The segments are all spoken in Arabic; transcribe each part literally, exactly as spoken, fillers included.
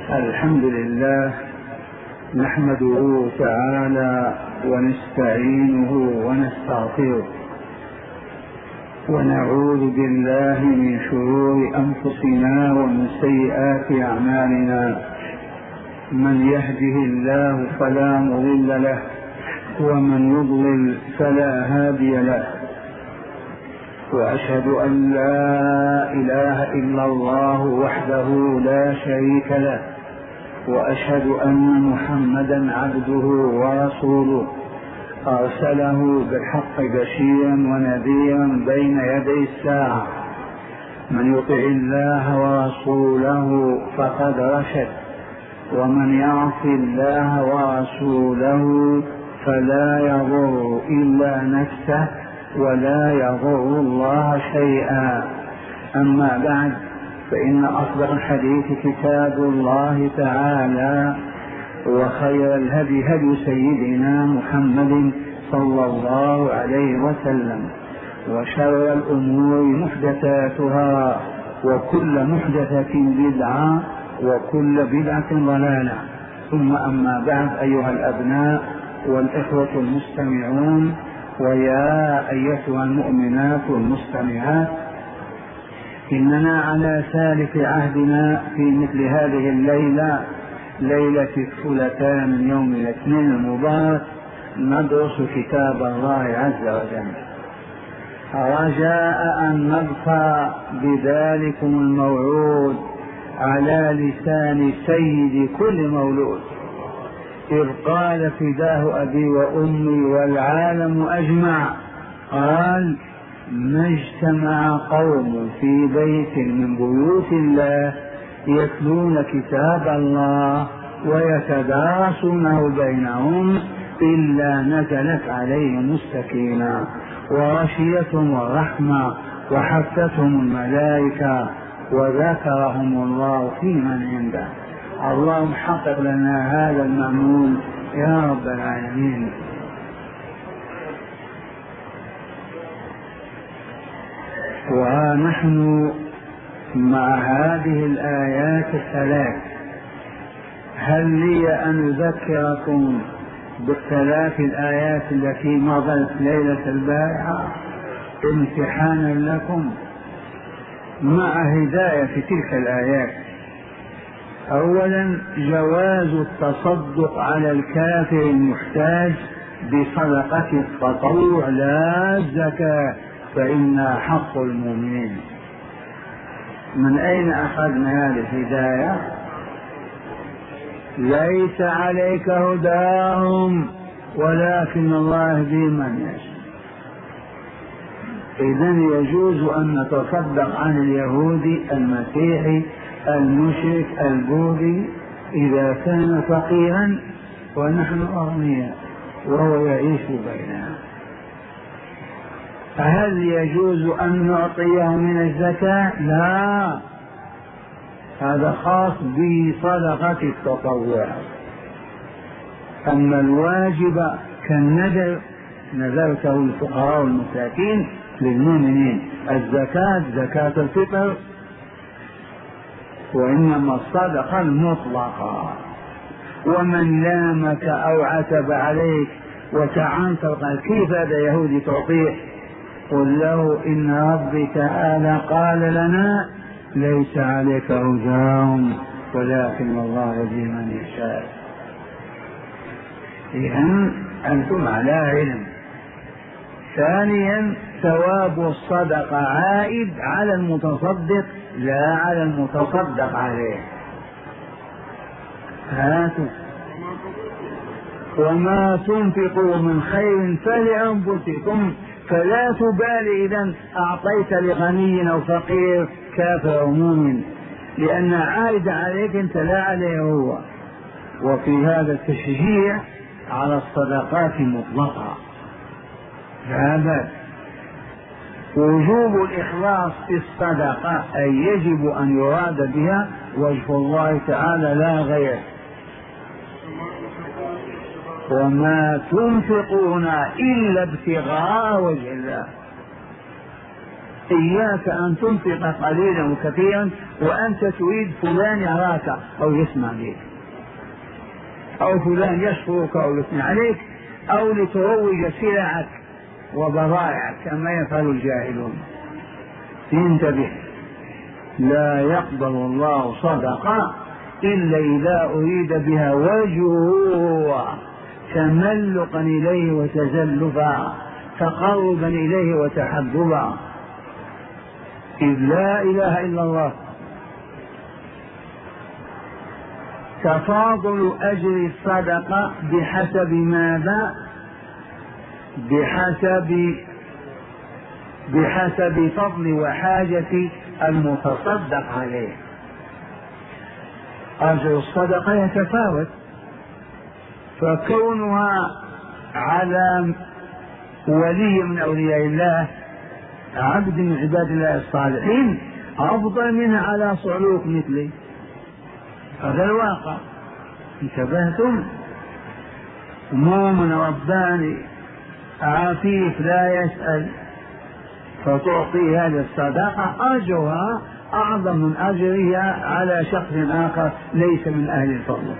الحمد لله نحمده تعالى ونستعينه ونستغفره ونعوذ بالله من شرور أنفسنا ومن سيئات أعمالنا. من يهده الله فلا مضل له ومن يضلل فلا هادي له، وأشهد أن لا إله إلا الله وحده لا شريك له، وأشهد أن محمدا عبده ورسوله أرسله بالحق بشيرا ونذيرا بين يدي الساعة. من يطع الله ورسوله فقد رشد، ومن يعص الله ورسوله فلا يضر إلا نفسه ولا يضر الله شيئا. أما بعد، فإن أصدق الحديث كتاب الله تعالى، وخير الهدي هدي سيدنا محمد صلى الله عليه وسلم، وشر الأمور محدثاتها، وكل محدثة بدعة، وكل بدعة ضلالة. ثم أما بعد، أيها الأبناء والإخوة المستمعون، ويا أيتها المؤمنات المستمعات، إننا على سالف عهدنا في مثل هذه الليلة، ليلة الثلاثاء من يوم الاثنين المبارك، ندرس كتاب الله عز وجل، رجاء أن نبقى بذلكم الموعود على لسان سيد كل مولود، إذ قال فداه أبي وأمي والعالم أجمع، قال: ما اجتمع قوم في بيت من بيوت الله يتلون كتاب الله ويتدارسونه بينهم إلا نزلت عليهم السكينة وغشيتهم الرحمة وحفتهم الملائكة وذكرهم الله في من عنده. اللهم حقق لنا هذا المأمول يا رب العالمين. ونحن مع هذه الآيات الثلاث. هل لي أن أذكركم بالثلاث الآيات التي مضت ليلة البارحة امتحانا لكم مع هداية تلك الآيات؟ أولا، جواز التصدق على الكافر المحتاج بصدقة التطوع لا الزكاة، فإنها حق المؤمنين. من أين أخذنا هذه الهداية؟ ليس عليك هداهم ولكن الله يهدي من يشاء. إذن يجوز أن نتصدق عن اليهودي، المسيحي، المشرك، البوذي، إذا كان فقيرا ونحن أغنياء وهو يعيش بيننا. هل يجوز أن نعطيه من الزكاة؟ لا، هذا خاص بصدقة التطوع. أما الواجب كالنذر، نذرته للفقراء والمساكين للمؤمنين. الزكاة زكاة الفطر، وإنما الصدقة المطلقة. ومن لامك أو عتب عليك وتعنت قال: كيف هذا يهودي تعطيه؟ قل له: إن ربي تعالى قال لنا: ليس عليك هداهم ولكن الله يهدي من يشاء. إذن أنتم على علم. ثانيا، ثواب الصدقة عائد على المتصدق لا على المتصدق عليه. هاتوا: وما تنفقوا من خير فلأنفسكم، فلا تبالي إذا أعطيت لغني أو فقير، كافر أو مؤمن، لأن عائد عليك أنت لا عليه هو. وفي هذا التشجيع على الصدقات مطلقة. هذا وجوب الإخلاص في الصدقة، أي يجب أن يراد بها وجه الله تعالى لا غير. وما تنفقون إلا ابتغاء وجه الله. إياك أن تنفق قليلا وكثيرا وأنت تريد فلان يراك أو يسمع بك، أو فلان يشكرك أو يثني عليك، أو لتروج سلعك وبضائعك كما يفعل الجاهلون. انتبه، لا يقبل الله صدقة إلا إذا أريد بها وجهه تملقا إليه وتزلفا، تقربا إليه وتحببا، إذ لا إله إلا الله. تفاضل أجر الصدقة بحسب ماذا؟ بحسب بحسب فضل وحاجة المتصدق عليه. أجر الصدقة يتفاوت، فكونها على ولي من أولياء الله، عبد من عباد الله الصالحين، أفضل منها على صعلوك مثلي. هذا الواقع. انتبهتم؟ مؤمن رباني عفيف لا يسأل فتعطي هذه الصدقة أجرها أعظم من أجرها على شخص آخر ليس من أهل الفضل.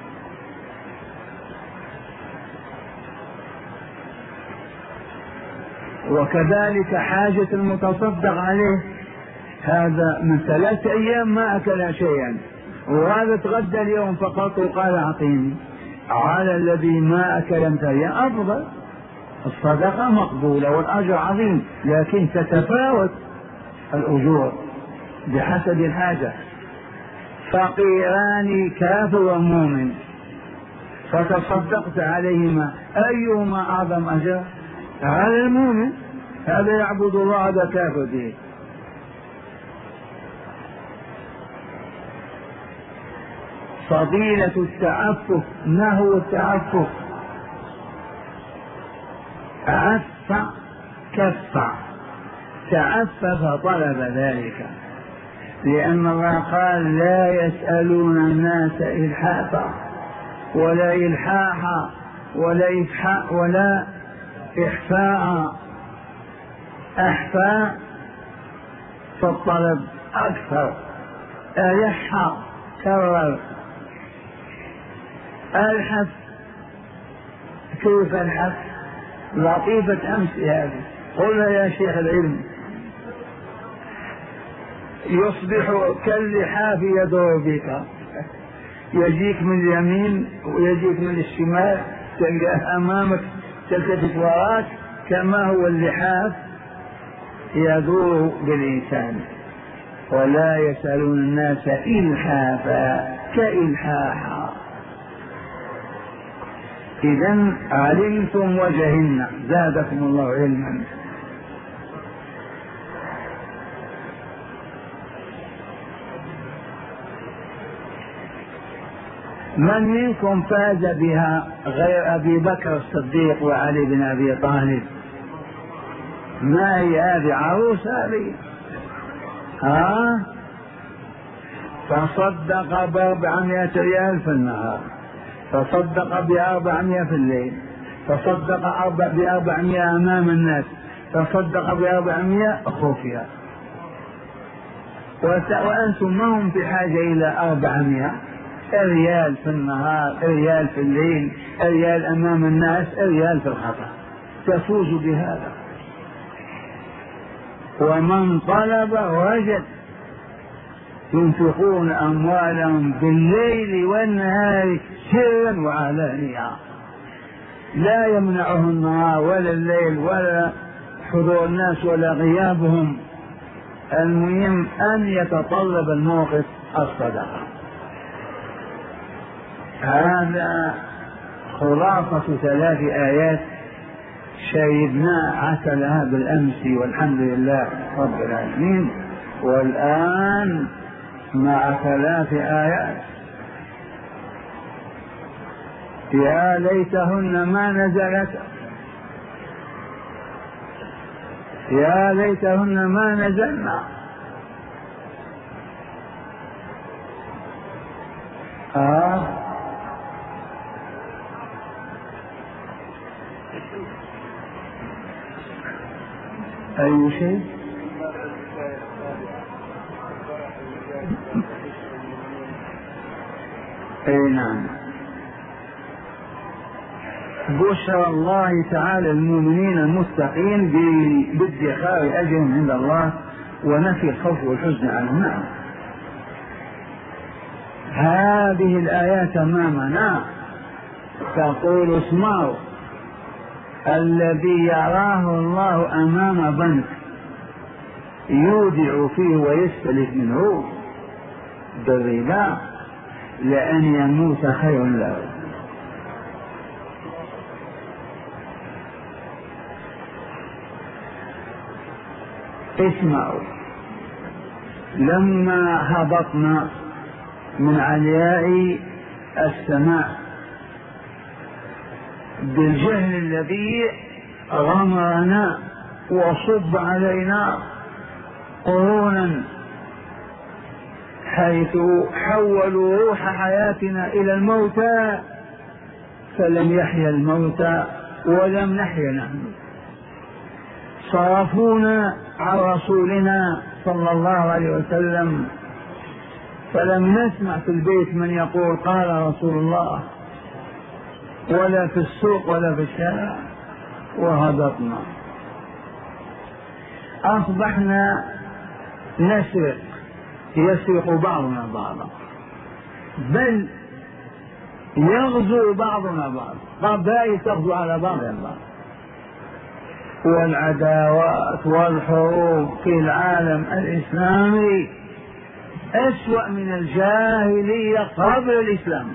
وكذلك حاجة المتصدق عليه، هذا من ثلاثة أيام ما أكل شيئا وهذا تغدى اليوم فقط وقال أعطيني، على الذي ما أكل من أيام أفضل. الصدقة مقبولة والأجر عظيم، لكن تتفاوت الأجور بحسب الحاجة. فقيران كافر ومؤمن فتصدقت عليهما، أيهما أعظم أجر؟ على المؤمن، هذا يعبد الله، هذا كافر به. فضيلة التعفف. ما هو التعفف؟ عف كف، تعفف طلب ذلك، لأن الله قال لا يسألون الناس إلحافا ولا إلحاحا ولا إفحاء ولا إحفاء. أحفاء فالطلب أكثر، ألح كرر، ألحف كيف الحف؟ لطيفة أمس هذه، قلنا يا شيخ العلم يصبح كاللحاف يدور بك، يجيك من اليمين ويجيك من الشمال، تلقاه أمامك تلتفت وراك، كما هو اللحاف يدور بالإنسان. ولا يسألون الناس إلحافا كإلحاحا. إذن علمتم وجهلنا، زادكم الله علما. من منكم فاز بها غير أبي بكر الصديق وعلي بن أبي طالب؟ ما هي هذه؟ عروس هذه. ها تصدق بأربعمائة ريال في النهار، تصدق بأربعمائة في الليل، تصدق بأربعمائة أمام الناس، تصدق بأربعمائة خفية، وأنتم ما هم بحاجة إلى أربعمائة. ريال في النهار، ريال في الليل، ريال أمام الناس، ريال في الخطأ، تفوز بهذا. ومن طلب وجد. ينفقون أموالهم بالليل والنهار سرا وعلانية، لا يمنعه النهار ولا الليل ولا حضور الناس ولا غيابهم، المهم أن يتطلب الموقف الصدقة. هذا خلاصة ثلاث آيات شهدنا عسلها بالأمس والحمد لله رب العالمين. والآن مع ثلاث آيات يا ليتهن ما نزلت، يا ليتهن ما نزلنا. آه أي شيء؟ اي نعم. بشرى الله تعالى المؤمنين المتقين بادخار اجرهم عند الله ونفي الخوف والحزن عنهم. نعم. هذه الآيات أمامنا تقول اسمعوا الذي يراه الله أمام بنك يودع فيه ويستلف منه بالربا لأن يموت خير له. اسمعوا لما هبطنا من علياء السماء بالجهل الذي غمرنا وصب علينا قرونا حيث حولوا روح حياتنا إلى الموتى فلم يحيا الموتى ولم نحيا نحن. صرفونا عن رسولنا صلى الله عليه وسلم فلم نسمع في البيت من يقول قال رسول الله ولا في السوق ولا في الشارع وهبطنا. أصبحنا نسرق يسرق بعضنا بعضا بل يغزو بعضنا بعض قبائل تغزو على بعض البعض والعداوات والحروب في العالم الإسلامي أسوأ من الجاهلية قبل الإسلام.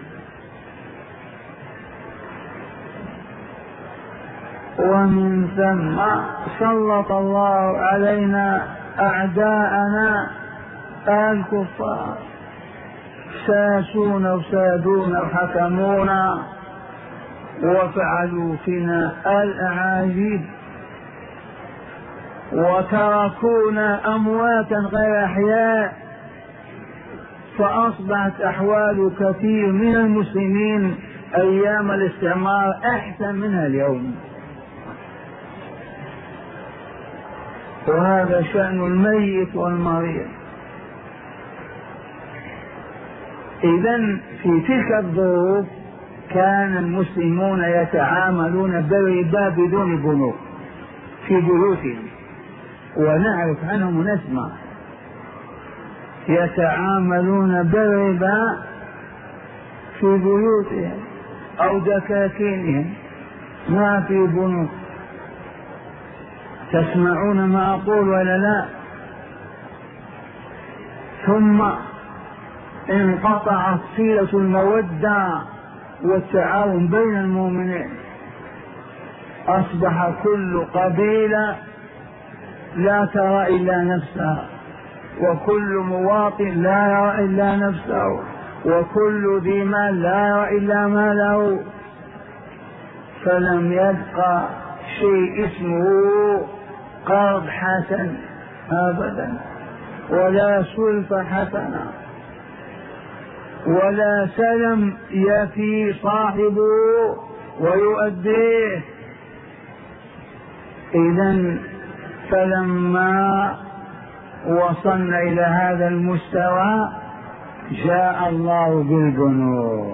ومن ثم سلط الله علينا أعداءنا الكفار ساسون وسادون وحكمونا وفعلوا فينا الأعاجيب وتركونا أمواتا غير أحياء فأصبحت أحوال كثير من المسلمين أيام الاستعمار أحسن منها اليوم. وهذا شأن الميت والمريض. إذن في تلك الظروف كان المسلمون يتعاملون بالربا بدون بنوك في بيوتهم ونعرف عنهم ونسمع يتعاملون بالربا في بيوتهم أو دكاكينهم ما في بنوك. تسمعون ما أقول ولا لا؟ ثم انقطعت صلة المودة والتعاون بين المؤمنين. أصبح كل قبيلة لا ترى إلا نفسها وكل مواطن لا يرى إلا نفسه وكل ذي مال لا يرى إلا ماله فلم يبقى شيء اسمه قرض حسن أبدا ولا سلفة حسنة ولا سلم يفي صاحبه ويؤديه. إذن فلما وصلنا إلى هذا المستوى جاء الله بالبنوك.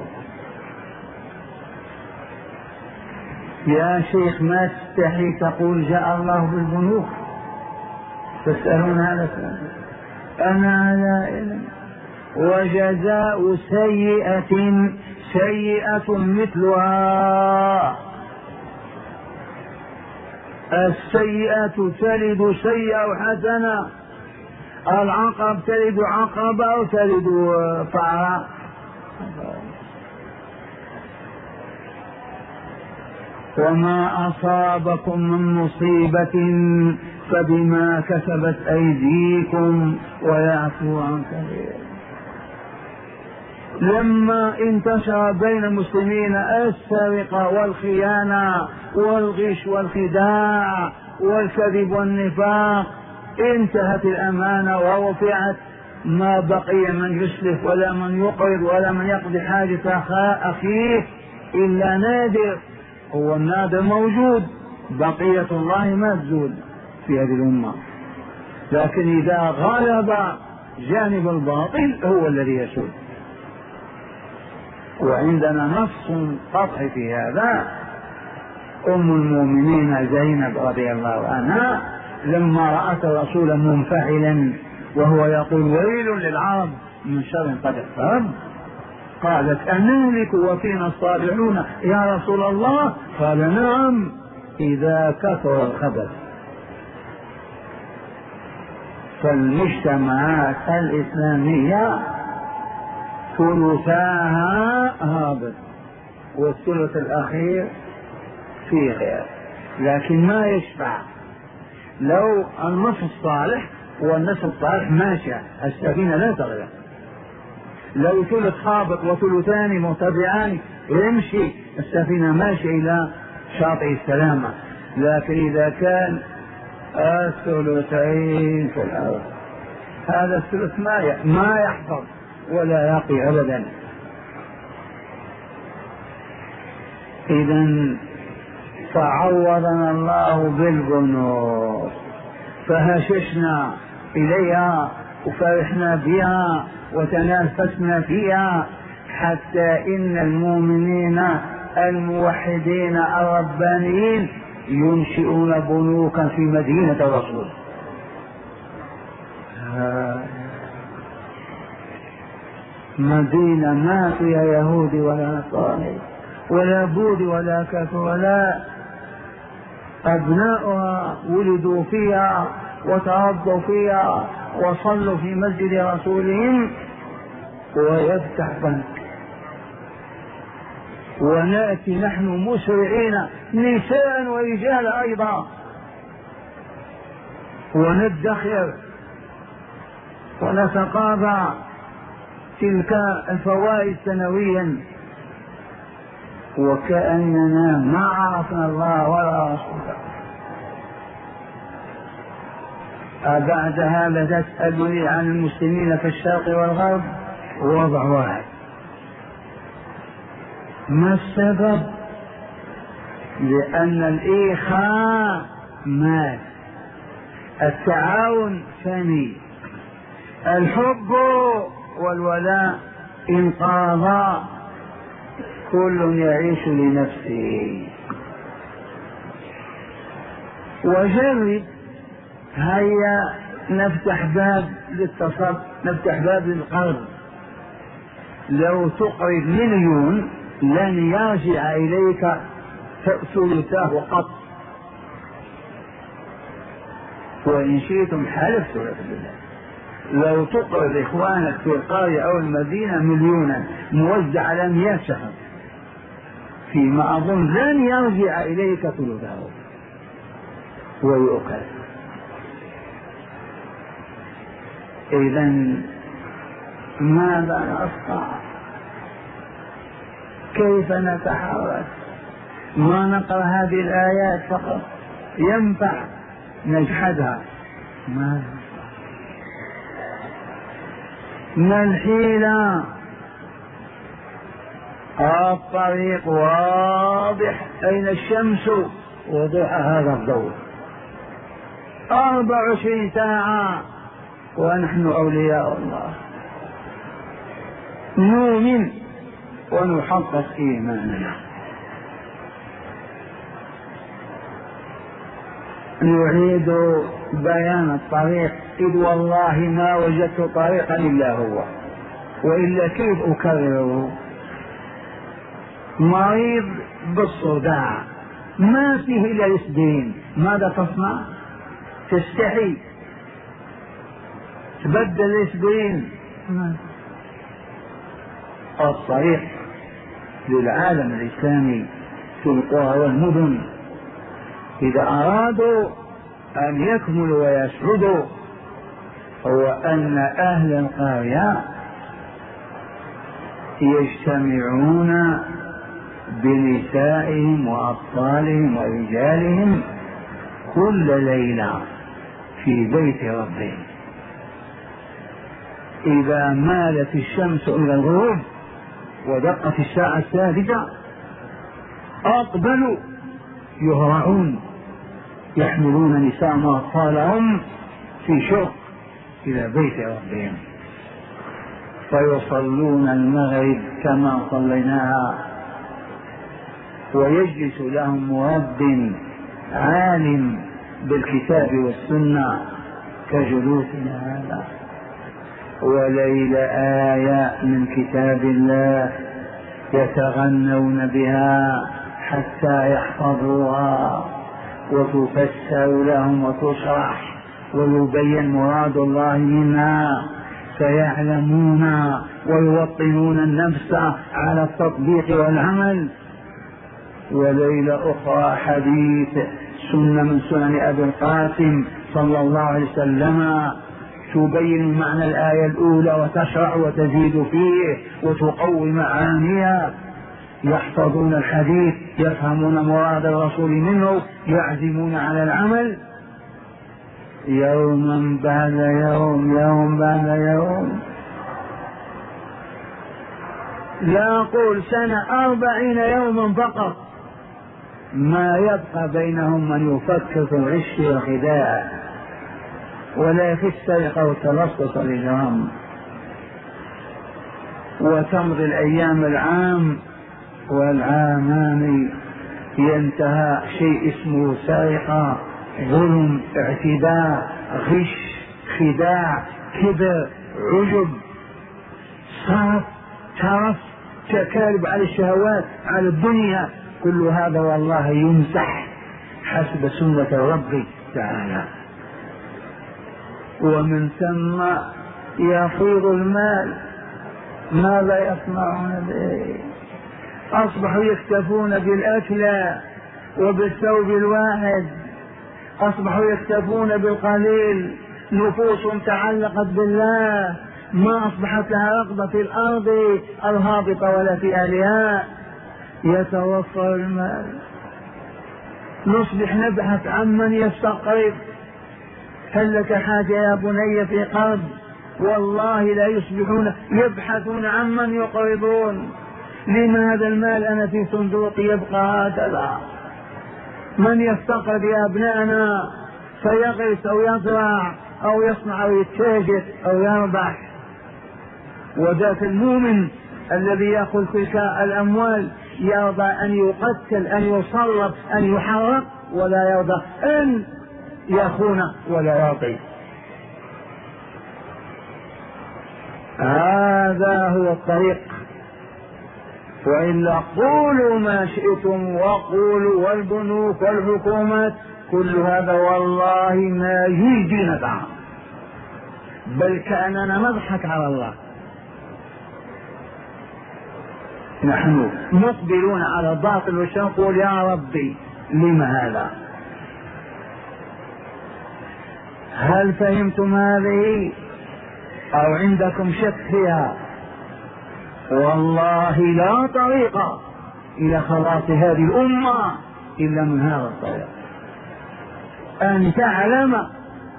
يا شيخ ما تستحي تقول جاء الله بالبنوك؟ تسألون هذا السؤال؟ أنا على علم. وجزاء سيئة سيئة مثلها. السيئة تلد سيئة حسنة، العقب تلد عقبة أو تلد فعرة. وما أصابكم من مصيبة فبما كسبت أيديكم ويعفو عن كثير. لما انتشر بين المسلمين السرقة والخيانة والغش والخداع والكذب والنفاق انتهت الأمانة ورفعت، ما بقي من يسلف ولا من يقرض ولا من يقضي حاجة أخيه إلا نادر. هو النادر موجود، بقية الله ما تزول في هذه الأمة، لكن إذا غلب جانب الباطل هو الذي يسود. وعندنا نص قطعي في هذا. أم المؤمنين زينب رضي الله عنها لما رأت الرسول منفعلا وهو يقول ويل للعرب من شر قد اقترب، قالت أنهلك وفينا الصالحون يا رسول الله؟ قال نعم إذا كثر الخبث. فالمجتمعات الإسلامية ثلثاها هابط والثلث الأخير في غير، لكن ما يشفع. لو النصف الصالح والنصف الصالح ماشية السفينة لا تغرق، لو ثلث هابط وثلثان مرتفعان يمشي السفينة ماشية إلى شاطئ السلامة. لكن إذا كان الثلثين في الأرض هذا الثلث ما ما يحفظ ولا يقي أبدا. إذن فعوضنا الله بالبنور فهششنا إليها وفرحنا بها وتنافسنا فيها، حتى إن المؤمنين الموحدين الربانيين ينشئون بنوكا في مدينة الرسول. مدينة ما فيها يهودي ولا نصراني ولا بوذي ولا كافر، ولا أبناؤها ولدوا فيها وتربوا فيها وصلوا في مسجد رسولهم، ويفتح بنك ونأتي نحن مسرعين نساء ورجال أيضا وندخر ونتقاضى تلك الفوائد سنويا وكأننا ما عرفنا الله ولا رسوله. أبعد هذا تسألني عن المسلمين في الشرق والغرب؟ وضع واحد. ما السبب؟ لأن الإخاء مات، التعاون ثاني، الحب والولاء انقاضا، كل يعيش لنفسه. وجرب، هيا نفتح باب للتصرف، نفتح باب للقرض. لو تقرض مليون لن يرجع إليك ثلثاه قط، وإن شئتم حلفت بالله. لو تقرض إخوانك في القرية أو المدينة مليونا موزع على مئة شهر فيما أظن لن يرجع إليك ثلثاه ويؤكل. إذن ماذا نصنع؟ كيف نتحرك؟ ما نقرأ هذه الآيات فقط ينفع نجحدها؟ ما ما الحيلة؟ الطريق واضح، أين الشمس؟ وضوح هذا الضوء أربع وعشرين ساعة ونحن أولياء الله، نؤمن ونحقق إيماننا. نعيد بيان الطريق، إذ والله ما وجدت طريقا إلا هو، وإلا كيف أكرره؟ مريض بالصداع ما فيه إلا الإسبرين، ماذا تصنع؟ تستحي تبدل الإسبرين. الصريح للعالم الإسلامي في القرى والمدن إذا أرادوا أن يكملوا ويسعدوا هو أن أهل القرية يجتمعون بنسائهم وأطفالهم ورجالهم كل ليلة في بيت ربهم. إذا مالت الشمس إلى الغروب ودقت الساعة السادسة أقبلوا يهرعون يحملون نساء وأطفالهم في شوق إلى بيت ربهم. فيصلون المغرب كما صليناها، ويجلس لهم مؤذن عالم بالكتاب والسنة كجلوسنا هذا، وليل آية من كتاب الله يتغنون بها حتى يحفظوها وتفسر لهم وتشرح ويبين مراد الله منها، فيعلمون ويوطنون النفس على التطبيق والعمل. وليلة أخرى حديث سنة من سنن أبي القاسم صلى الله عليه وسلم تبين معنى الآية الأولى وتشرح وتزيد فيه وتقوي معانيها، يحفظون الحديث، يفهمون مراد الرسول منه، يعزمون على العمل يوما بعد يوم يوم بعد يوم، لا أقول سنة أربعين يوما فقط، ما يبقى بينهم من يفكر في الغش والخداع ولا في السرقة والتلصص والإجرام. وتمضي الأيام العام والعامان ينتهى شيء اسمه سرقة، ظلم، اعتداء، غش، خداع، كبر، عجب، صرف، ترف، تكالب على الشهوات، على الدنيا، كل هذا والله يمسح حسب سنة الرب تعالى. ومن ثم يفيض المال، ماذا يصنعون به؟ أصبحوا يكتفون بالأكل وبالثوب الواحد، أصبحوا يكتفون بالقليل، نفوس تعلقت بالله ما أصبحت لها رغبة في الأرض الهابطة ولا في أهلها. يتوفر المال، نصبح نبحث عن من يستقرض، هل لك حاجة يا بني في قرض؟ والله لا يصبحون يبحثون عن من يقرضون. لماذا المال أنا في صندوق يبقى هكذا؟ من يستقرض يا أبنائنا فيغرس أو يزرع أو يصنع أو يتاجر أو يربح. وذات المؤمن الذي يأخذ تلك الأموال يرضى أن يقتل، أن يصلب، أن يحرق، ولا يرضى أن يخون ولا يعطي. هذا هو الطريق. وإلا قولوا ما شئتم وقولوا والبنوك والحكومات كل هذا والله ما يجي نفعا، بل كأننا نضحك على الله. نحن مقبلون على الباطل ونقول يا ربي لما هذا؟ هل فهمتم هذه أو عندكم شك فيها؟ والله لا طريق إلى خلاص هذه الأمة إلا من هذا الطريق، أن تعلم.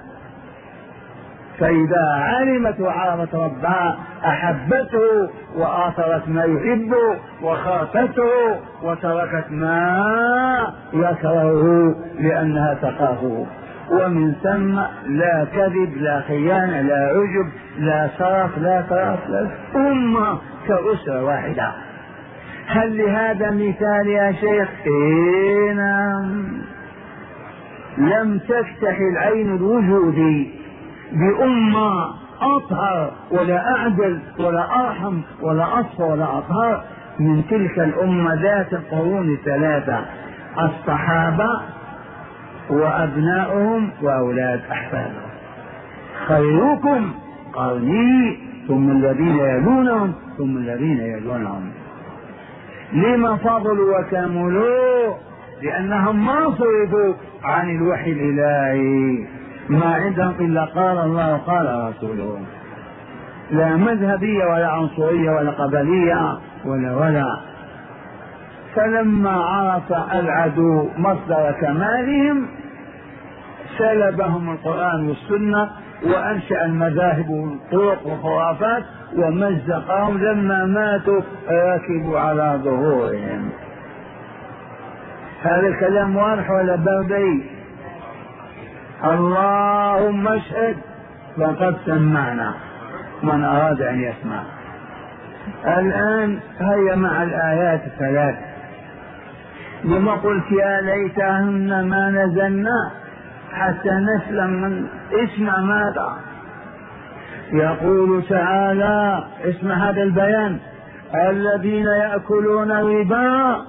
فإذا علمت وعرفت ربها أحبته وآثرت ما يحب وخافته وتركت ما يكرهه لأنها تخافه. ومن ثم لا كذب، لا خيانة، لا عجب، لا صرف، لا طرف، لا أمة كأسرة واحدة. هل لهذا مثال يا شيخ؟ إيه نعم. لم تفتح العين الوجودي بأمة أطهر ولا أعدل ولا أرحم ولا أصفى ولا أطهر من تلك الأمة ذات القرون الثلاثة، الصحابة وأبناؤهم وأولاد أحفادهم. خيركم قرني ثم الذين يلونهم ثم الذين يلونهم. لما فضلوا وكملوا؟ لأنهم ما صرفوا عن الوحي الإلهي، ما عندهم إلا قال الله وقال رسوله، لا مذهبية ولا عنصرية ولا قبلية ولا ولا. فلما عرف العدو مصدر كمالهم سلبهم القرآن والسنة وأنشأ المذاهب والطرق والخرافات ومزقهم. لما ماتوا ركبوا على ظهورهم. هذا الكلام واضح ولا بردي؟ اللهم اشهد، لقد سمعنا من أراد أن يسمع. الآن هيا مع الآيات الثلاث. لما قلت يا ليتهن ما نزلنا حتى نسلم من اسمع ماذا يقول تعالى. اسمع هذا البيان: الذين يأكلون الربا.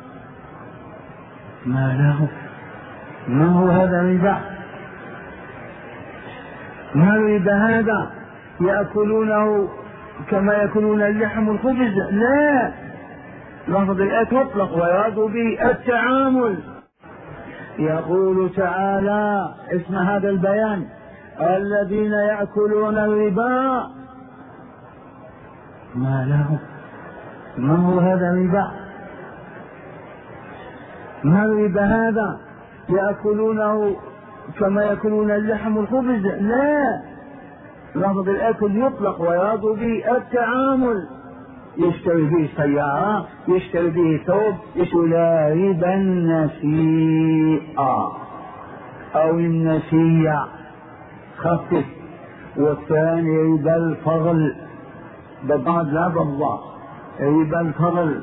ما له؟ ما هو هذا الربا؟ ما الربا هذا؟ يأكلونه كما يأكلون اللحم والخبز؟ لا، لفظ الآية مطلق ويراد به التعامل. يقول تعالى: اسمع هذا البيان: الذين يأكلون الربا. ما له؟ ما هو هذا الربا؟ ما الربا هذا؟ يأكلونه كما يأكلون اللحم والخبز؟ لا، لفظ الأكل يطلق ويراد به التعامل. يشتري به سيارة، يشتري به ثوب، يشتري ربا النسيئة أو النسية خفف، والثاني ربا الفضل بالضاد لا بالضاد، ربا الفضل.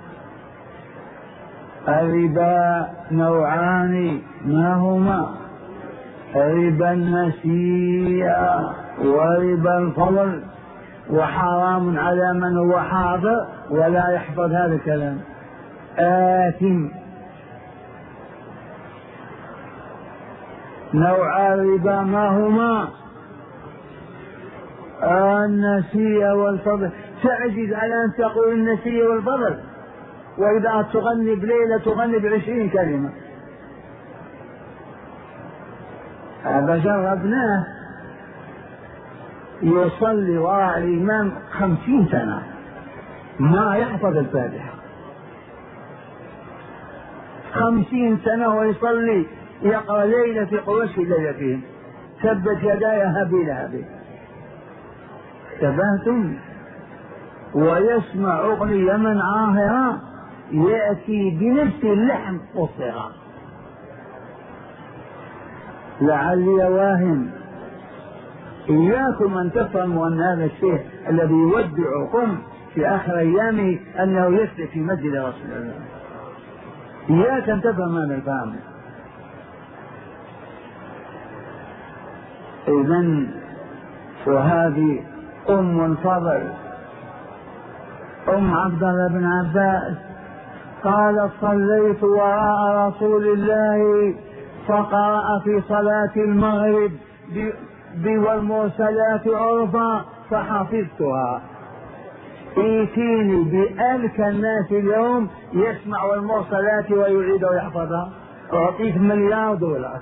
الربا نوعان، ما هما؟ ربا النسيئة وربا الفضل، وحرام على من هو حاضر ولا يحفظ هذا الكلام، آثم. نوع الربا ما هما؟ النسيئة والفضل. تعجز على أن تقول النسيئة والفضل، وإذا تغني بليلة تغني بعشرين كلمة. هذا جربناه. يصلي وراء الإمام خمسين سنة ما يحفظ الفاتحة، خمسين سنة ويصلي يقرأ ليلة في قوش ليلتين، ثبت يداي هبي لهبي. تبهتم. ويسمع أغنية من عاهرة يأتي بنفس اللحن والصغار. لعلي واهم. إياكم أن تفهموا أن هذا الشيء الذي يودعكم في آخر أيامه أنه يسلك في مسجد رسول الله. إياك أن تفهم هذا الفهم. إذن وهذه أم الفضل أم عبد الله بن عباس قالت: صليت وراء رسول الله فقرأ في صلاة المغرب والمرسلات عرفا فحفظتها. ايتيني بألك الناس اليوم يسمع والمرسلات ويعيد ويحفظها، أعطيك مليار دولار.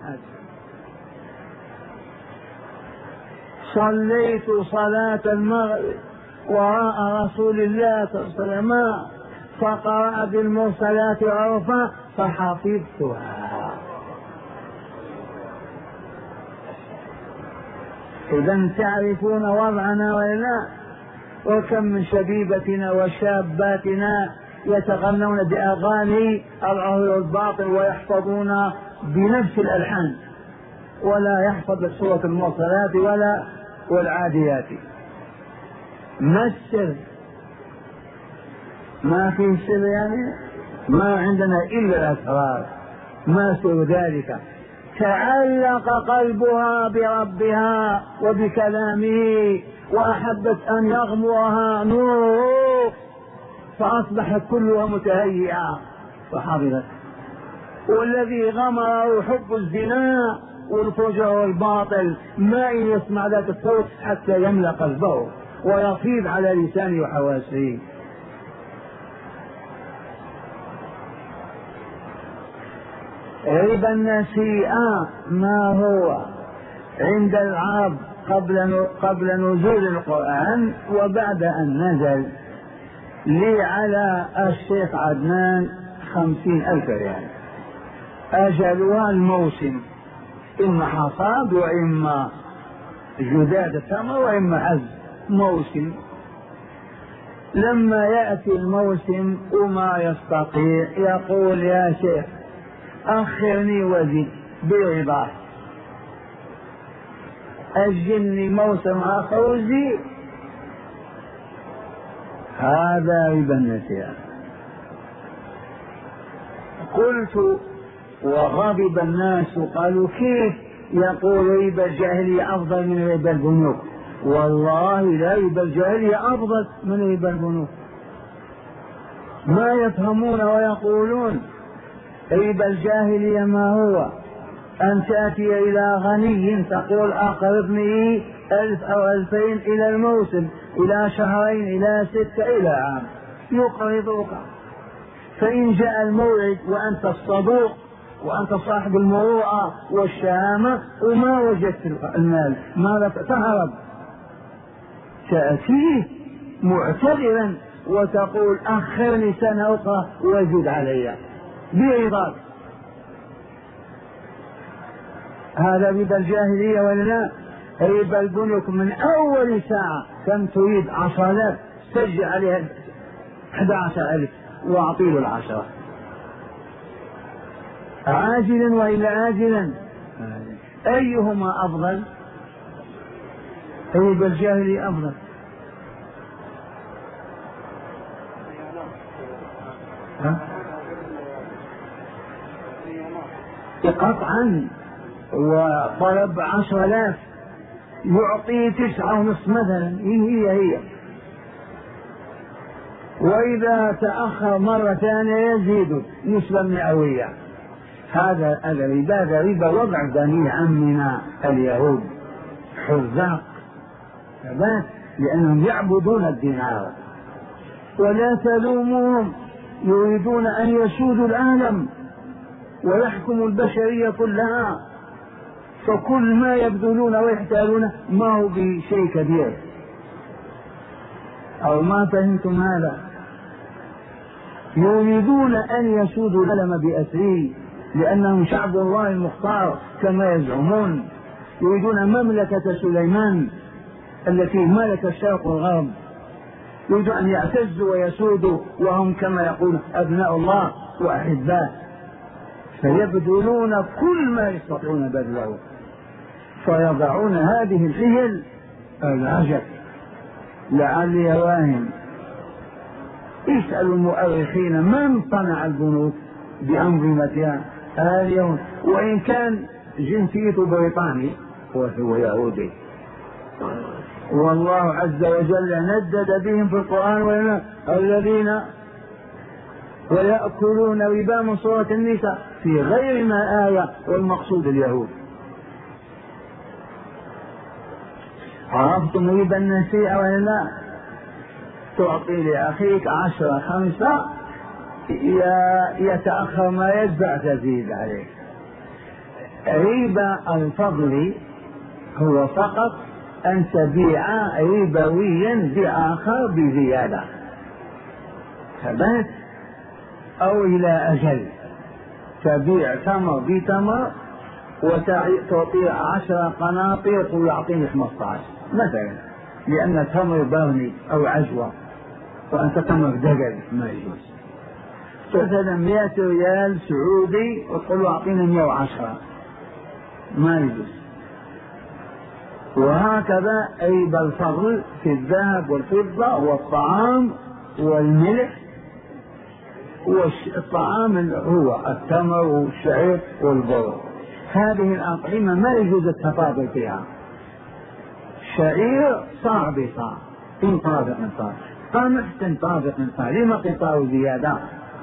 صليت صلاة المغرب وراء رسول الله صلى الله عليه وسلم فقرأ بالمرسلات عرفا فحفظتها. إذا تعرفون وضعنا ولا؟ وكم من شبيبتنا وشاباتنا يتغنون بأغاني الظاهر الباطل ويحفظون بنفس الألحان، ولا يحفظ سورة المرسلات ولا والعاديات. ما السر؟ ما في سر يعني، ما عندنا إلا الأسرار. ما سر ذلك؟ تعلق قلبها بربها وبكلامه، وأحبت أن يغمرها نوره فأصبحت كلها متهيئة فحضرت. والذي غمره حب الزنا والفجر والباطل ما يسمع ذات الصوت حتى يملأ قلبه ويفيض على لسانه وحواسه. ربا النسيئة ما هو؟ عند العرب قبل قبل نزول القرآن وبعد أن نزل. لي على الشيخ عدنان خمسين ألف ريال، أجلها الموسم، إما حصاد وإما جداد التمر وإما حز موسم. لما يأتي الموسم وما يستطيع يقول: يا شيخ أخرني وزد برضاه، أجلني موسم آخر وزيد. هذا ربا النسيئة. قلت وغضب الناس قالوا كيف يقول ربا الجاهلية أفضل من ربا البنوك؟ والله لا، ربا الجاهلية أفضل من ربا البنوك. ما يفهمون ويقولون ربا الجاهلية ما هو؟ أن تأتي إلى غني تقول أقرضني ألف أو ألفين إلى الموسم، إلى شهرين، إلى ستة، إلى عام، يقرضك. فإن جاء الموعد وأنت الصدوق وأنت صاحب المروءة والشهامة وما وجدت المال، ماذا تهرب؟ تأتيه معتذرا وتقول أخرني سنة أخرى وزد علي برضاك. هذا ربا الجاهلية ولا لا؟ ربا البنوك من أول ساعة كم تريد عشرة آلاف سجل عليها أحد عشر ألف وأعطي له العشرة عاجلا وإلا آجلا، أيهما أفضل؟ ربا الجاهلية أفضل. قطعا. وطلب عشر آلاف يعطيه تسعة ونصف مثلا، هي هي. وإذا تأخر مرة ثانية يزيد نسبة مئوية. هذا الربا هذا ربا وضع بني عمنا اليهود حذاق، لأنهم يعبدون الدينار. ولا تلوموهم، يريدون أن يسودوا العالم ويحكموا البشرية كلها، فكل ما يبذلون ويحتالون ما هو بشيء كبير. أو ما فهمتم هذا؟ يريدون أن يسودوا العالم بأسره لأنهم شعب الله المختار كما يزعمون. يريدون مملكة سليمان التي ملك الشرق والغرب، يريدون أن يعتزوا ويسودوا وهم كما يقول أبناء الله وأحباه، فيبذلون كل ما يستطيعون بذله، فيضعون هذه الحيل. العجب، لعلي واهم. اسألوا المؤرخين من صنع البنوك بأنظمتها اليوم، وإن كان جنسيته بريطاني وهو يهودي. والله عز وجل ندد بهم في القرآن الذين ويأكلون ربا من سورة النساء في غير ما آية، والمقصود اليهود. عرفتم ربا النسيئة ولا لا؟ تعطي لأخيك عشرة خمسة يتأخر ما يدفع تزيد عليه. ربا الفضل هو فقط أن تبيع ربويا بآخر بزيادة ثبات، أو إلى أجل تبيع تمر بتمر وتعطي عشر قناطر ويعطيني خمسة عشر مثلا، لأن تمر برني أو عجوة وأنت تمر دجل ما يجوز. مثلا مئة ريال سعودي وتقول له أعطيني مئة وعشرة ما يجوز. وهكذا ربا الفضل في الذهب والفضة والطعام والملح. والطعام هو التمر والشعير والبر، هذه الأطعمة ما يجوز التفاضل فيها. شعير صاع بصاع، قنطار بقنطار، قمح قنطار بقنطار، لما قنطار زيادة؟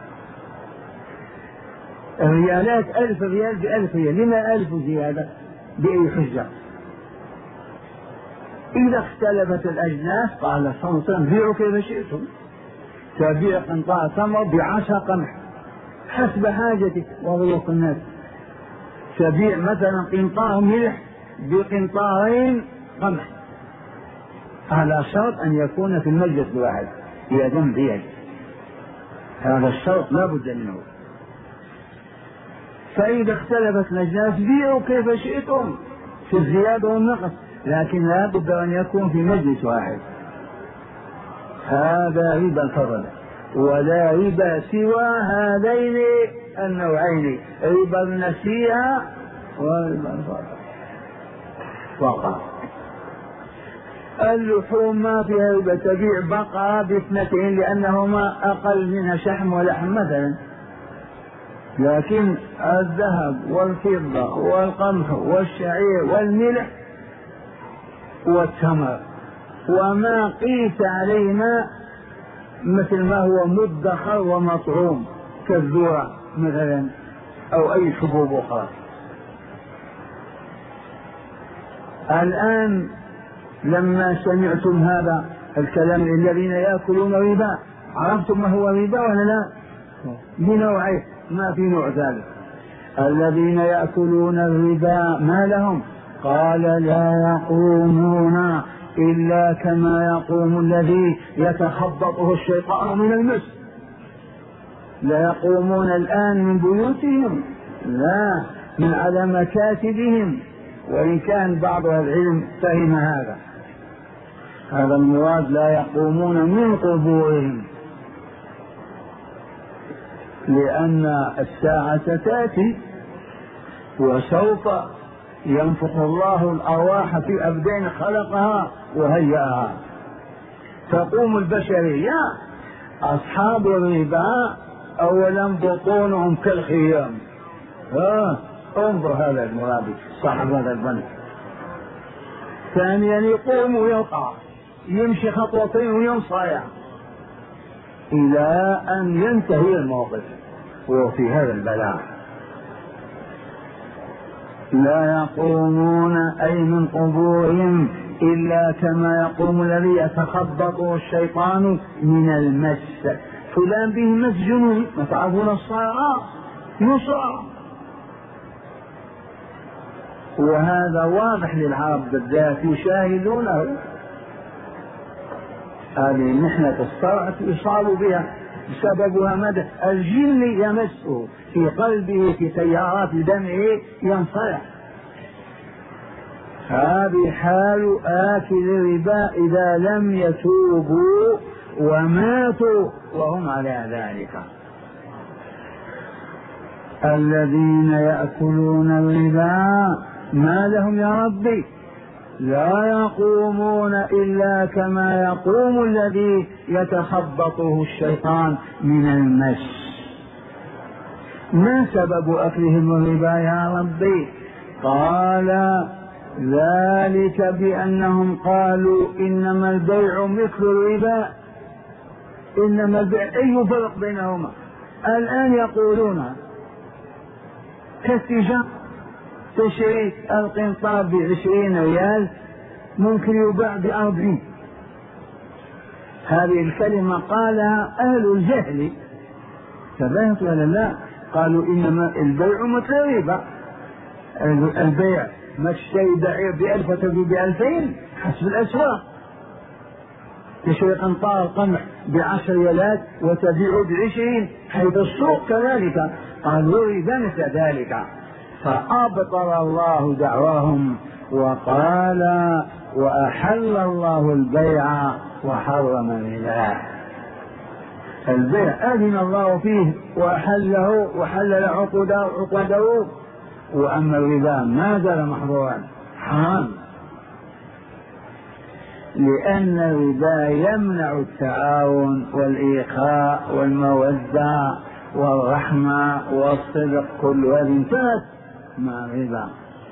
الريالات ألف ريال بألف ريال، لما ألف زيادة؟ بأي حجة؟ إذا اختلفت الأجناس قال صلى الله عليه وسلم بيعوا كيف شئتم، تبيع قنطار تمر بعشر قمح حسب حاجتك وظروف الناس، تبيع مثلا قنطار ملح بقنطارين قمح، على شرط أن يكون في المجلس الواحد يدا بيد، هذا الشرط لا بد منه. فإذا اختلفت الأجناس بيعوا كيف شئتم في الزيادة والنقص، لكن لا بد أن يكون في مجلس واحد. هذا ربا الفضل، ولا ربا سوى هذين النوعين، ربا النسيئة وربا الفضل فقط. اللحوم ما فيها ربا، تبيع بقرة باثنتين لأنهما أقل منها شحم ولحم مثلا، لكن الذهب والفضة والقمح والشعير والملح والتمر وما قيس علينا مثل ما هو مدخر ومطعوم كالذرة مثلا أو أي حبوب أخرى. الآن لما سمعتم هذا الكلام الذين يأكلون ربا، عرفتم ما هو ربا ولا لا؟ بنوعين، ما في نوع ثالث. الذين يأكلون الربا ما لهم؟ قال لا يقومون إلا كما يقوم الذي يتخبطه الشيطان من المس. لا يقومون الآن من بيوتهم، لا، من على مكاتبهم، وإن كان بعض العلم فهم هذا، هذا المراد لا يقومون من قبورهم، لأن الساعة تأتي وسوف ينفخ الله الأرواح في أبدان خلقها وهيئها، تقوم البشرية. أصحاب الربا أولا بطونهم كالخيام، ها انظر هذا المراد صاحب هذا البنك. ثانيا يقوم ويقع، يمشي خطوتين وينصايع إلى أن ينتهي الموقف، وفي هذا البلاء. لا يقومون أي من قبورهم إلا كما يقوم الذي يتخبطه الشيطان من المس. فلان به مس جنون، ما تعرفون الصراع يصرع، وهذا واضح للعرب بالذات يشاهدونه. هذه محنة الصرع يصاب بها سببها مدى الجن يمسه في قلبه في تيارات دمه ينصرع. هذه حال آكل الربا إذا لم يتوبوا وماتوا وهم على ذلك. الذين يأكلون الربا ما لهم يا ربي؟ لا يقومون إلا كما يقوم الذي يتخبطه الشيطان من المس. ما سبب أكلهم الربا يا ربي؟ قال ذلك بأنهم قالوا إنما البيع مثل الربا. إنما البيع، أي فرق بينهما؟ الآن يقولون كالتجارة، تشتري القنطار بعشرين ريال ممكن يباع بأربعين. هذه الكلمة قالها أهل الجهل، تبهت ولا لا؟ قالوا إنما البيع مثل الربا. البيع ما تشتري بعير بألف وتبيع بألفين حسب الأسواق، تشتري قنطار قمح بعشر ريالات وتبيع بعشرين حيث السوق كذلك. قالوا ربا مثل ذلك، فأبطل الله دعواهم وقال وأحل الله البيع وحرم الربا. البيع أذن الله فيه وأحله وحلل عقده، وأما الربا ما زال محظورا حرام، لأن الربا يمنع التعاون والإخاء والمودة والرحمة والصدق، كل هذه انتهت مع الربا.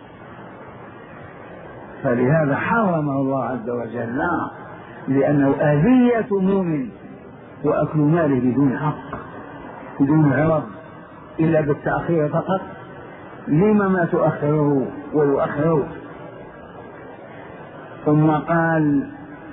فلهذا حرم الله عز وجل، لأنه أذية مؤمن وأكل ماله بدون حق بدون عوض إلا بالتأخير فقط. لما ما تؤخره ويؤخره؟ ثم قال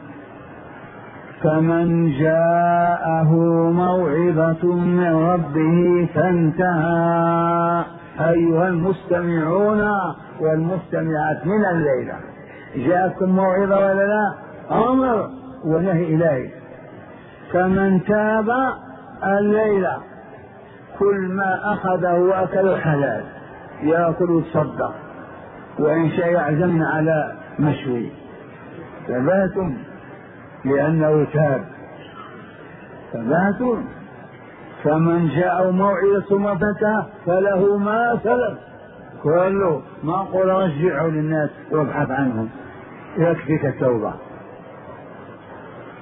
فمن جاءه موعظة من ربه فانتهى. أيها المستمعون والمستمعات من الليلة، جاءكم موعظة ولا لا؟ أمر ونهي إلهي. فمن تاب الليلة كل ما أخذه وأكل حلال، يأكل ويتصدق، وإن شاء يعزمن على مشوي. ثباتم لأنه تاب، ثباتم. فمن جاء موعظة ما فتى فله ما سلف كله، ما قل رجعه للناس وابحث عنهم، يكفيك التوبة.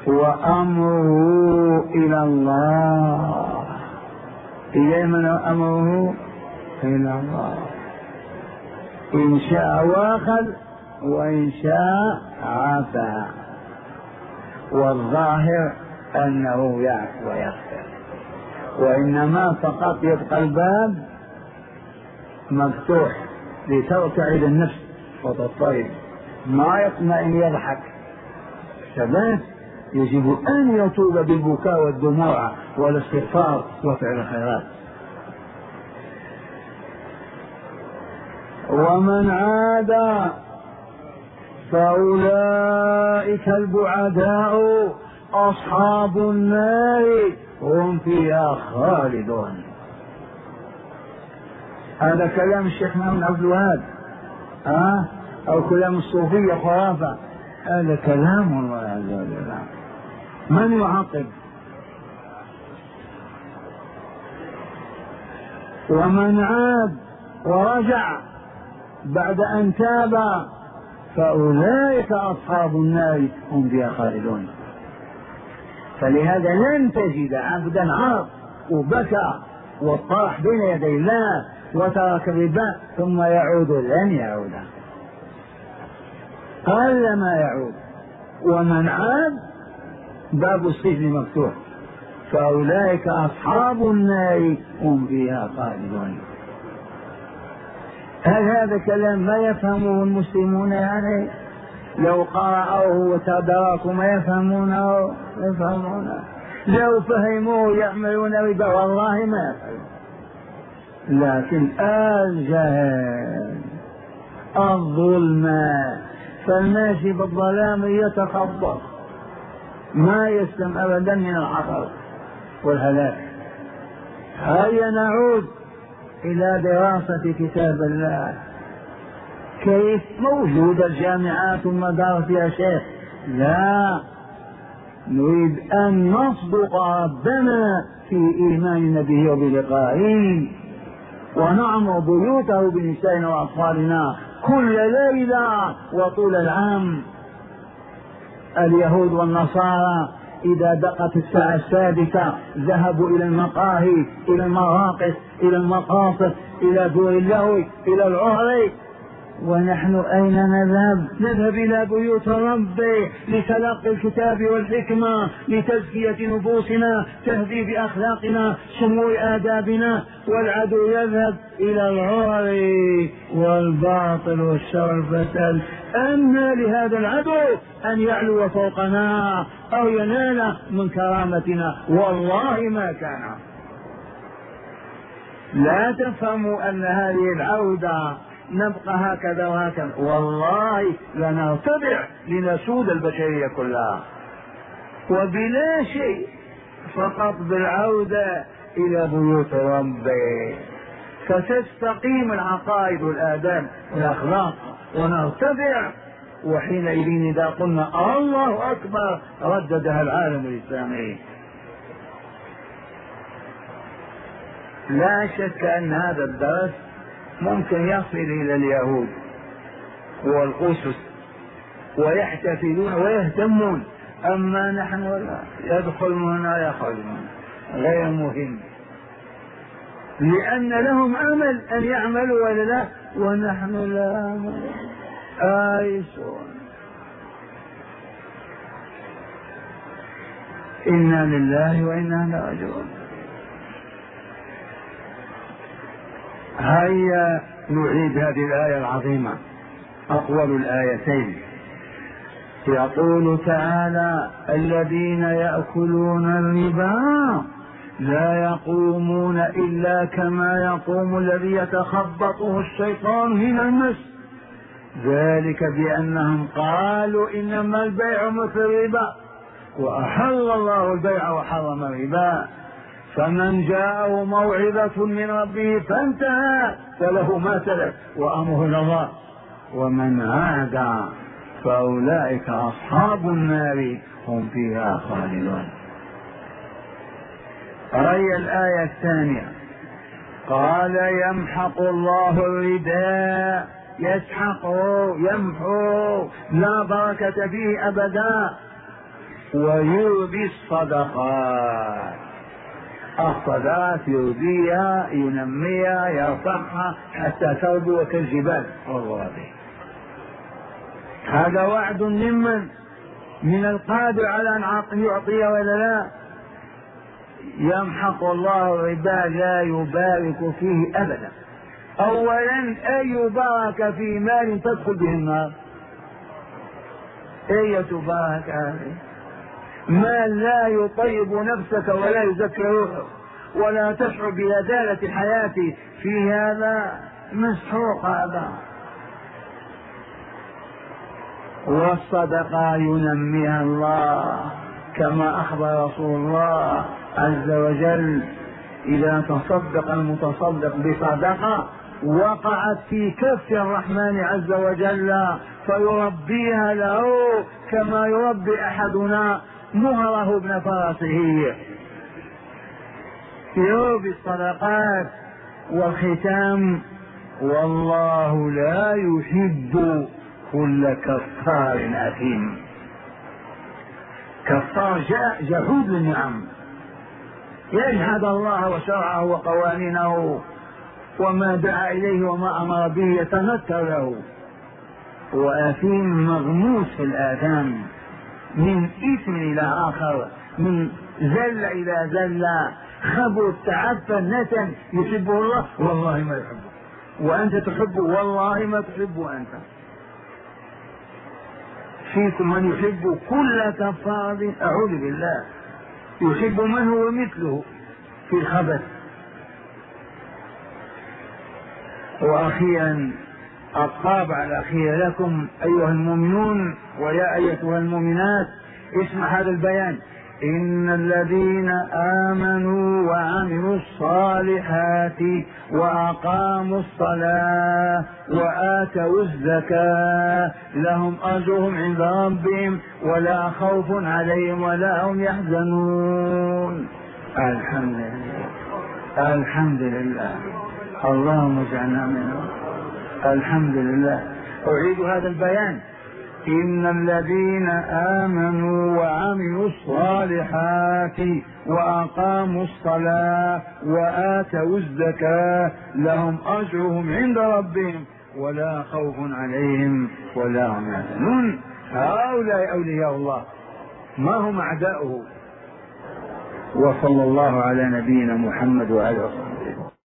وأمره إلى الله. إلى من أمره؟ إلى الله. إن شاء واخذ وإن شاء عفا، والظاهر أنه يعفو ويغفر، وإنما فقط يبقى الباب مفتوح لترتعد النفس وتضطرب، ما يطمئن يضحك. شباب يجب أن يتوب بالبكاء والدموع والاستغفار وفعل الخيرات. ومن عاد فأولئك البعداء أصحاب النار هم فيها خالدون. هذا كلام الشيخ محمد عبد الوهاب أه؟ أو كلام الصوفية خرافة؟ هذا كلام الله عز وجل. من يعاقب؟ ومن عاد ورجع بعد أن تاب فأولئك أصحاب النار هم فيها خالدون. فلهذا لن تجد عبدا عاق وبكى وطاح بين يدي الله وترك الربا ثم يعود، لن يعود، قل ما يعود. ومن عاد باب السجن مفتوح، فأولئك أصحاب النار هم فيها خالدون. هل هذا كلام ما يفهمه المسلمون؟ يعني لو قرأوه وتداركوا ما يفهمونه؟ يفهمونه. لو فهموه يعملون ربا والله ما يفهمون. لكن الجهل الظلم فالماشي بالظلام يتخبط، ما يسلم أبدا من العطر والهلاك. هيا نعود إلى دراسة كتاب الله. كيف؟ موجودة الجامعات والمدارس يا شيخ، لا، نريد أن نصدق ربنا في إيماننا به وبلقائه، ونعمر بيوته بنسائنا وأطفالنا كل ليلة وطول العام. اليهود والنصارى إذا دقت الساعة السادسة ذهبوا إلى المقاهي، إلى المراقص، إلى المقاصد، إلى دور اللهو، إلى العهر. ونحن أين نذهب؟ نذهب إلى بيوت ربي لتلقي الكتاب والحكمة، لتزكية نفوسنا، تهذيب أخلاقنا، سمو آدابنا. والعدو يذهب إلى العهر والباطل والشر الفساد. أما لهذا العدو أن يعلو فوقنا أو ينال من كرامتنا، والله ما كان. لا تفهموا أن هذه العودة نبقى هكذا وهكذا، والله لنرتدع لنسود البشرية كلها، وبلا شيء، فقط بالعودة إلى بيوت ربي فتستقيم العقائد والآداب والأخلاق ونرتدع. وحينئذ إذا قلنا الله أكبر رددها العالم الإسلامي. لا شك أن هذا الدرس ممكن يصل إلى اليهود والقسس ويحتفلون ويهتمون، أما نحن لا، يدخل من هنا يخرج من هنا، غير مهم، لأن لهم أمل أن يعملوا ولا لا، ونحن لا آيسون. إنا لله وإنا إليه راجعون. هيا نعيد هذه الآية العظيمة، أطول الآيتين. يقول تعالى: الذين يأكلون الربا لا يقومون إلا كما يقوم الذي يتخبطه الشيطان من المس، ذلك بأنهم قالوا إنما البيع مثل الربا وأحل الله البيع وحرم الربا، فمن جاءه موعظة من ربه فانتهى فله ما سلف وأمره إلى الله، ومن عاد فأولئك أصحاب النار هم فيها خالدون. رأي الآية الثانية قال: يمحق الله الربا، يسحقه، يمحو، لا بركة فيه أبدا. ويربي الصدقات. الصدقات يربيها ينميها يرفعها حتى تربو كالجبال والله. هذا وعد ممن؟ من القادر على أن يعطي ولا لا؟ يمحق الله الربا لا يبارك فيه أبدا. أولا أي بركة في مال تدخل به النار؟ أي تبارك هذه؟ مال لا يطيب نفسك ولا يزكي روحك ولا تشعر بلذاذة الحياة في هذا مسحوق هذا. والصدقة ينميها الله كما أخبر رسول الله عز وجل: إذا تصدق المتصدق بصدقة وقعت في كف الرحمن عز وجل فيربيها له كما يربي أحدنا مهره ابن فرسه. يربي الصدقات. والختام: والله لا يحب كل كفار أثيم. كفار جحود للنعم، يجحد الله وشرعه وقوانينه وما دعا إليه وما أمر به يتنكر له. وأثيم مغموس في الآثام، من إثم إلى آخر، من زل إلى زل، خبث تعفن نتن، يحبه الله والله ما يحبه، وأنت تحبه والله ما تحبه أنت. فيكم من يحب كل كفار أعوذ بالله، يحب من هو مثله في الخبث. وأخيرا الطابع الأخير لكم أيها المؤمنون ويا أيتها المؤمنات، اسمع هذا البيان: إن الذين آمنوا وعملوا الصالحات وأقاموا الصلاة وآتوا الزكاة لهم أجرهم عند ربهم ولا خوف عليهم ولا هم يحزنون. الحمد لله، الحمد لله، اللهم اجعلنا منهم. الحمد لله. أعيد هذا البيان: إن الذين آمنوا وعملوا الصالحات وأقاموا الصلاة وآتوا الزكاة لهم أجرهم عند ربهم ولا خوف عليهم ولا هم يحزنون. هؤلاء أولياء الله، ما هم أعداؤه. وصلى الله على نبينا محمد وعلى آله وصحبه.